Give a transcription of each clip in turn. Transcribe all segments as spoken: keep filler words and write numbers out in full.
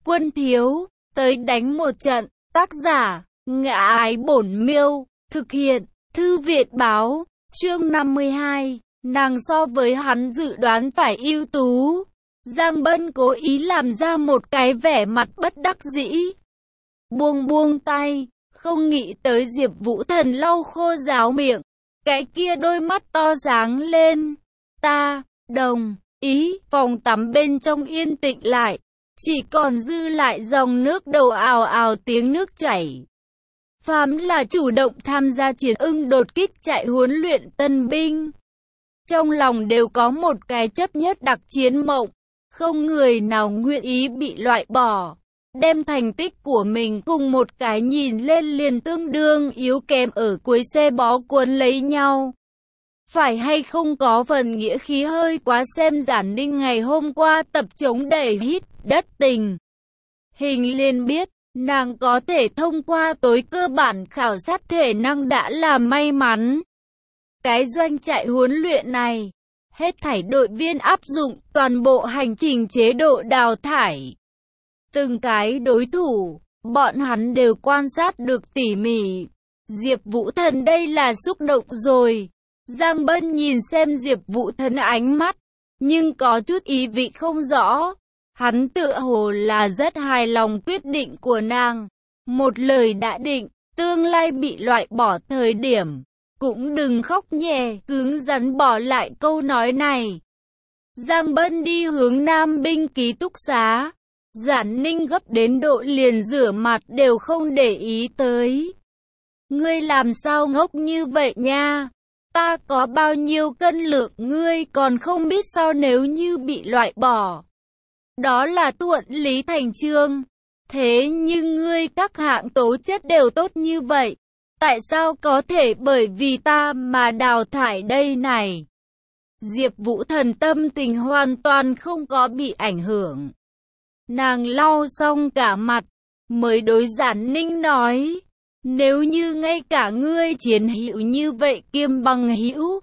Quân thiếu, tới đánh một trận. Tác giả, Ngã Ái Bổn Miêu, thực hiện, Thư viện Báo, chương năm mươi hai, nàng so với hắn dự đoán phải ưu tú. Giang Bân cố ý làm ra một cái vẻ mặt bất đắc dĩ. Buông buông tay, không nghĩ tới Diệp Vũ Thần lau khô ráo miệng. Cái kia đôi mắt to sáng lên. Ta, đồng ý, phòng tắm bên trong yên tĩnh lại. Chỉ còn dư lại dòng nước đầu ào ào tiếng nước chảy. Phàm là chủ động tham gia chiến ưng đột kích chạy huấn luyện tân binh, trong lòng đều có một cái chấp nhất đặc chiến mộng. Không người nào nguyện ý bị loại bỏ. Đem thành tích của mình cùng một cái nhìn lên liền tương đương yếu kém ở cuối xe bó cuốn lấy nhau. Phải hay không có phần nghĩa khí hơi quá. Xem Giản Ninh ngày hôm qua tập chống đẩy hít đất tình hình liền biết, nàng có thể thông qua tối cơ bản khảo sát thể năng đã là may mắn. Cái doanh chạy huấn luyện này, hết thảy đội viên áp dụng toàn bộ hành trình chế độ đào thải. Từng cái đối thủ, bọn hắn đều quan sát được tỉ mỉ. Diệp Vũ Thần đây là xúc động rồi. Giang Bân nhìn xem Diệp Vũ Thần ánh mắt, nhưng có chút ý vị không rõ. Hắn tựa hồ là rất hài lòng quyết định của nàng. Một lời đã định, tương lai bị loại bỏ thời điểm, cũng đừng khóc nhè, cứng rắn bỏ lại câu nói này. Giang Bân đi hướng Nam binh ký túc xá. Giản Ninh gấp đến độ liền rửa mặt đều không để ý tới. Ngươi làm sao ngốc như vậy nha? Ta có bao nhiêu cân lượng ngươi còn không biết sao nếu như bị loại bỏ. Đó là thuận lý thành chương. Thế nhưng ngươi các hạng tố chất đều tốt như vậy. Tại sao có thể bởi vì ta mà đào thải đây này? Diệp Vũ Thần tâm tình hoàn toàn không có bị ảnh hưởng. Nàng lau xong cả mặt, mới đối Giản Ninh nói. Nếu như ngay cả ngươi chiến hữu như vậy kiêm bằng hữu,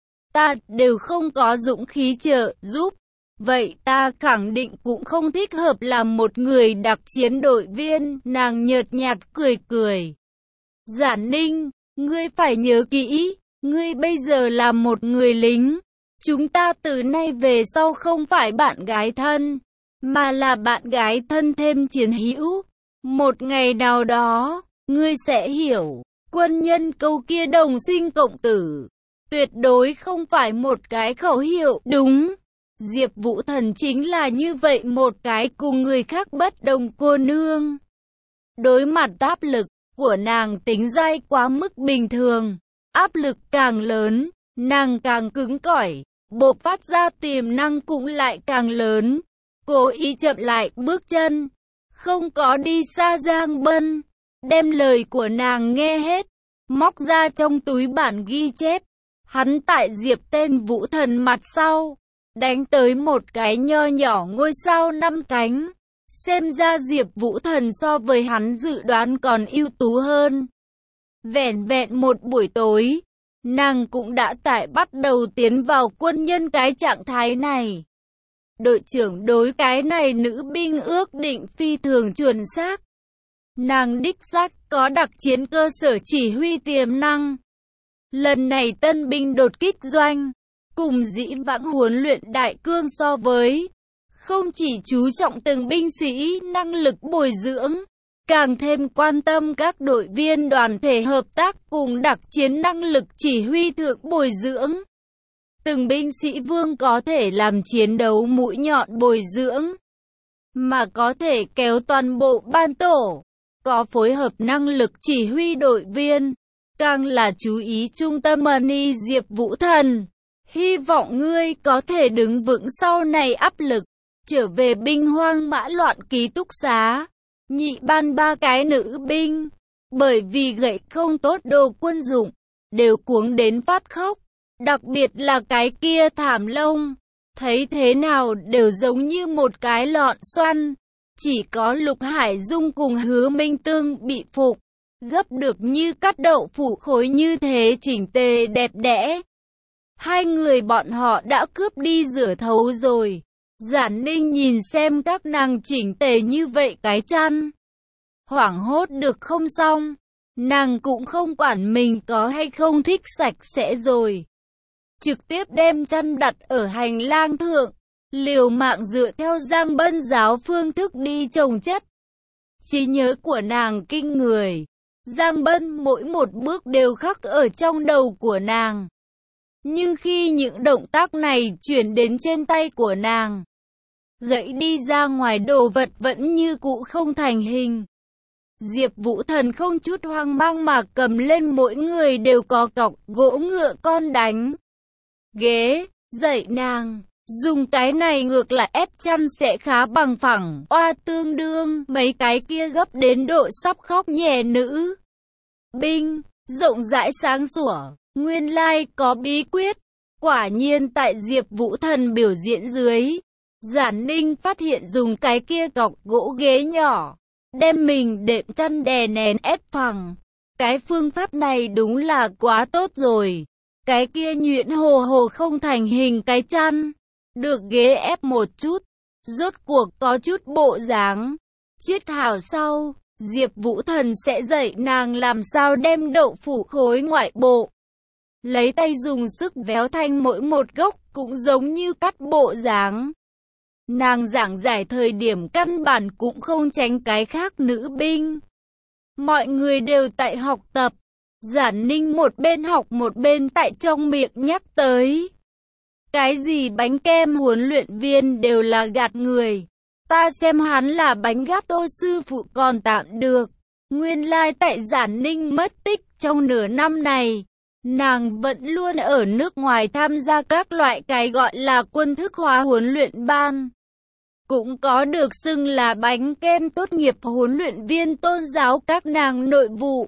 ta đều không có dũng khí trợ giúp, vậy ta khẳng định cũng không thích hợp làm một người đặc chiến đội viên. Nàng nhợt nhạt cười cười. Giản Ninh, ngươi phải nhớ kỹ, ngươi bây giờ là một người lính. Chúng ta từ nay về sau không phải bạn gái thân, mà là bạn gái thân thêm chiến hữu. Một ngày nào đó, ngươi sẽ hiểu, quân nhân câu kia đồng sinh cộng tử, tuyệt đối không phải một cái khẩu hiệu. Đúng, Diệp Vũ Thần chính là như vậy một cái cùng người khác bất đồng cô nương. Đối mặt áp lực của nàng tính dai quá mức bình thường, áp lực càng lớn, nàng càng cứng cỏi, bộc phát ra tiềm năng cũng lại càng lớn. Cố ý chậm lại bước chân, không có đi xa. Giang Bân đem lời của nàng nghe hết, móc ra trong túi bản ghi chép. Hắn tại Diệp tên Vũ Thần mặt sau, đánh tới một cái nho nhỏ ngôi sao năm cánh. Xem ra Diệp Vũ Thần so với hắn dự đoán còn ưu tú hơn. Vẻn vẹn một buổi tối, nàng cũng đã tại bắt đầu tiến vào quân nhân cái trạng thái này. Đội trưởng đối cái này nữ binh ước định phi thường chuẩn xác. Nàng đích xác có đặc chiến cơ sở chỉ huy tiềm năng. Lần này tân binh đột kích doanh, cùng dĩ vãng huấn luyện đại cương so với, không chỉ chú trọng từng binh sĩ năng lực bồi dưỡng, càng thêm quan tâm các đội viên đoàn thể hợp tác cùng đặc chiến năng lực chỉ huy thượng bồi dưỡng. Từng binh sĩ vương có thể làm chiến đấu mũi nhọn bồi dưỡng, mà có thể kéo toàn bộ ban tổ, có phối hợp năng lực chỉ huy đội viên, càng là chú ý trung tâm money. Diệp Vũ Thần, hy vọng ngươi có thể đứng vững sau này áp lực. Trở về binh hoang mã loạn ký túc xá, nhị ban ba cái nữ binh, bởi vì gậy không tốt đồ quân dụng, đều cuống đến phát khóc. Đặc biệt là cái kia Thảm Lông, thấy thế nào đều giống như một cái lọn xoăn. Chỉ có Lục Hải Dung cùng Hứa Minh Tương bị phục, gấp được như cắt đậu phụ khối như thế chỉnh tề đẹp đẽ. Hai người bọn họ đã cướp đi rửa thấu rồi. Giản Ninh nhìn xem các nàng chỉnh tề như vậy cái chăn. Hoảng hốt được không xong. Nàng cũng không quản mình có hay không thích sạch sẽ rồi. Trực tiếp đem chăn đặt ở hành lang thượng. Liều mạng dựa theo Giang Bân giáo phương thức đi chồng chất. Trí nhớ của nàng kinh người. Giang Bân mỗi một bước đều khắc ở trong đầu của nàng. Nhưng khi những động tác này chuyển đến trên tay của nàng, gãy đi ra ngoài đồ vật vẫn như cũ không thành hình. Diệp Vũ Thần không chút hoang mang mà cầm lên, mỗi người đều có cọc gỗ ngựa con đánh ghế, dạy nàng. Dùng cái này ngược lại ép chăn sẽ khá bằng phẳng, oa tương đương, mấy cái kia gấp đến độ sắp khóc nhè nữ binh, rộng rãi sáng sủa, nguyên lai có bí quyết. Quả nhiên tại Diệp Vũ Thần biểu diễn dưới, Giản Ninh phát hiện dùng cái kia cọc gỗ ghế nhỏ, đem mình đệm chăn đè nén ép phẳng. Cái phương pháp này đúng là quá tốt rồi. Cái kia nhuyễn hồ hồ không thành hình cái chăn, được ghế ép một chút, rốt cuộc có chút bộ dáng. Chiết hảo sau, Diệp Vũ Thần sẽ dạy nàng làm sao đem đậu phụ khối ngoại bộ. Lấy tay dùng sức véo thanh mỗi một gốc cũng giống như cắt bộ dáng. Nàng giảng giải thời điểm căn bản cũng không tránh cái khác nữ binh. Mọi người đều tại học tập. Giản Ninh một bên học một bên tại trong miệng nhắc tới. Cái gì bánh kem huấn luyện viên đều là gạt người. Ta xem hắn là bánh gato sư phụ còn tạm được. Nguyên lai tại Giản Ninh mất tích trong nửa năm này, nàng vẫn luôn ở nước ngoài tham gia các loại cái gọi là quân thức hóa huấn luyện ban. Cũng có được xưng là bánh kem tốt nghiệp huấn luyện viên tôn giáo các nàng nội vụ.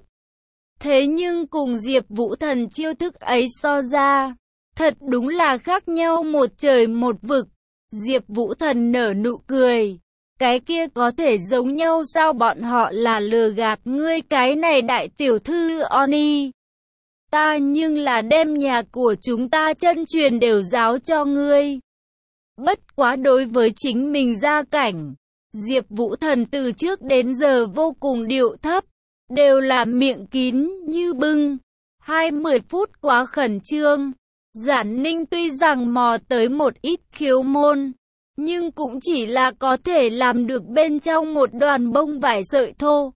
Thế nhưng cùng Diệp Vũ Thần chiêu thức ấy so ra, thật đúng là khác nhau một trời một vực. Diệp Vũ Thần nở nụ cười. Cái kia có thể giống nhau sao, bọn họ là lừa gạt ngươi cái này đại tiểu thư Oni. Ta nhưng là đem nhà của chúng ta chân truyền đều giáo cho ngươi. Bất quá đối với chính mình gia cảnh, Diệp Vũ Thần từ trước đến giờ vô cùng điệu thấp, đều là miệng kín như bưng. Hai mươi phút quá khẩn trương. Giản Ninh tuy rằng mò tới một ít khiếu môn, nhưng cũng chỉ là có thể làm được bên trong một đoàn bông vải sợi thô.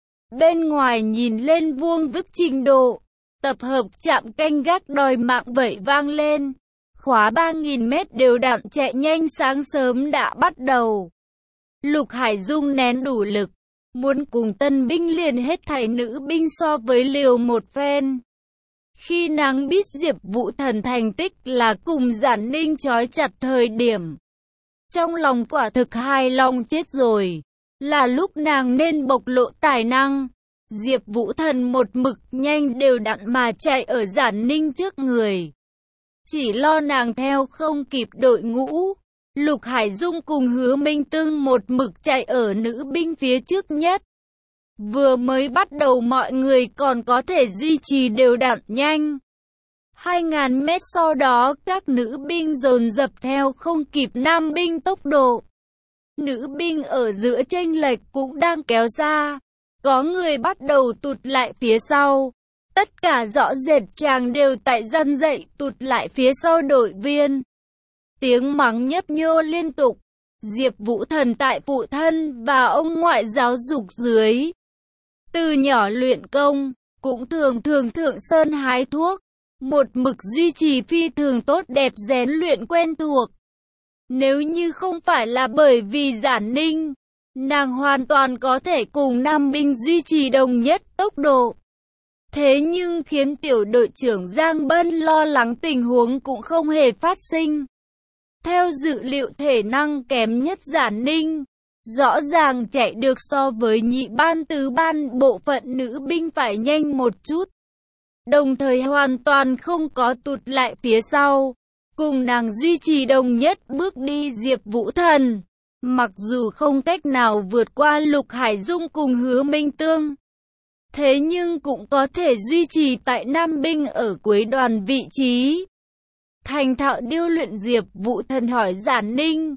Bên ngoài nhìn lên vuông vức trình độ. Tập hợp trạm canh gác đòi mạng vậy vang lên. Khóa ba nghìn mét đều đặn chạy nhanh sáng sớm đã bắt đầu. Lục Hải Dung nén đủ lực, muốn cùng tân binh liền hết thảy nữ binh so với liều một phen. Khi nàng biết Diệp Vũ Thần thành tích là cùng Giản Ninh trói chặt thời điểm, trong lòng quả thực hài lòng chết rồi. Là lúc nàng nên bộc lộ tài năng. Diệp Vũ Thần một mực nhanh đều đặn mà chạy ở Giản Ninh trước người. Chỉ lo nàng theo không kịp đội ngũ. Lục Hải Dung cùng Hứa Minh Tương một mực chạy ở nữ binh phía trước nhất. Vừa mới bắt đầu mọi người còn có thể duy trì đều đặn nhanh. hai nghìn mét sau đó các nữ binh dồn dập theo không kịp nam binh tốc độ. Nữ binh ở giữa chênh lệch cũng đang kéo xa. Có người bắt đầu tụt lại phía sau. Tất cả rõ rệt chàng đều tại dân dậy tụt lại phía sau đội viên. Tiếng mắng nhấp nhô liên tục. Diệp Vũ Thần tại phụ thân và ông ngoại giáo dục dưới. Từ nhỏ luyện công, cũng thường thường thượng sơn hái thuốc. Một mực duy trì phi thường tốt đẹp rèn luyện quen thuộc. Nếu như không phải là bởi vì Giản Ninh, nàng hoàn toàn có thể cùng nam binh duy trì đồng nhất tốc độ. Thế nhưng khiến tiểu đội trưởng Giang Bân lo lắng tình huống cũng không hề phát sinh. Theo dự liệu thể năng kém nhất Giản Ninh, rõ ràng chạy được so với nhị ban tứ ban bộ phận nữ binh phải nhanh một chút. Đồng thời hoàn toàn không có tụt lại phía sau, cùng nàng duy trì đồng nhất bước đi Diệp Vũ Thần. Mặc dù không cách nào vượt qua Lục Hải Dung cùng Hứa Minh Tương, thế nhưng cũng có thể duy trì tại nam binh ở cuối đoàn vị trí. Thành thạo điêu luyện Diệp Vũ Thần hỏi Giản Ninh,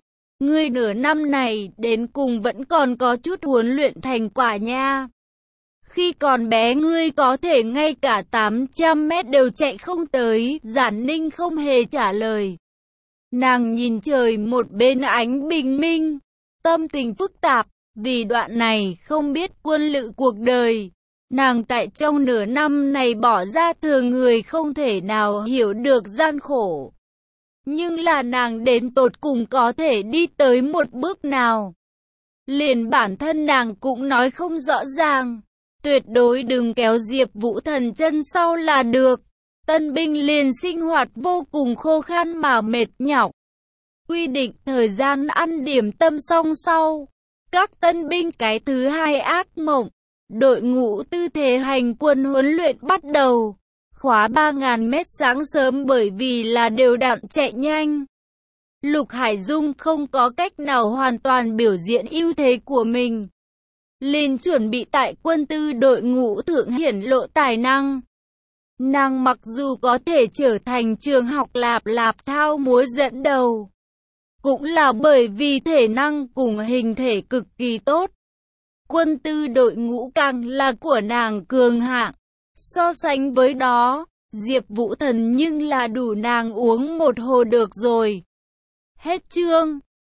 Ngươi nửa năm này đến cùng vẫn còn có chút huấn luyện thành quả nha. Khi còn bé ngươi có thể ngay cả tám trăm mét đều chạy không tới. Giản Ninh không hề trả lời. Nàng nhìn trời một bên ánh bình minh, tâm tình phức tạp, vì đoạn này không biết quân lự cuộc đời. Nàng tại trong nửa năm này bỏ ra thường người không thể nào hiểu được gian khổ. Nhưng là nàng đến tột cùng có thể đi tới một bước nào. Liền bản thân nàng cũng nói không rõ ràng. Tuyệt đối đừng kéo Diệp Vũ Thần chân sau là được. Tân binh liền sinh hoạt vô cùng khô khan mà mệt nhọc. Quy định thời gian ăn điểm tâm xong sau. Các tân binh cái thứ hai ác mộng. Đội ngũ tư thế hành quân huấn luyện bắt đầu. Khóa ba nghìn mét sáng sớm bởi vì là đều đặn chạy nhanh. Lục Hải Dung không có cách nào hoàn toàn biểu diễn ưu thế của mình. Liền chuẩn bị tại quân tư đội ngũ thượng hiển lộ tài năng. Nàng mặc dù có thể trở thành trường học lạp lạp thao múa dẫn đầu, cũng là bởi vì thể năng cùng hình thể cực kỳ tốt. Quân tư đội ngũ càng là của nàng cường hạng. So sánh với đó, Diệp Vũ Thần nhưng là đủ nàng uống một hồ được rồi. Hết chương.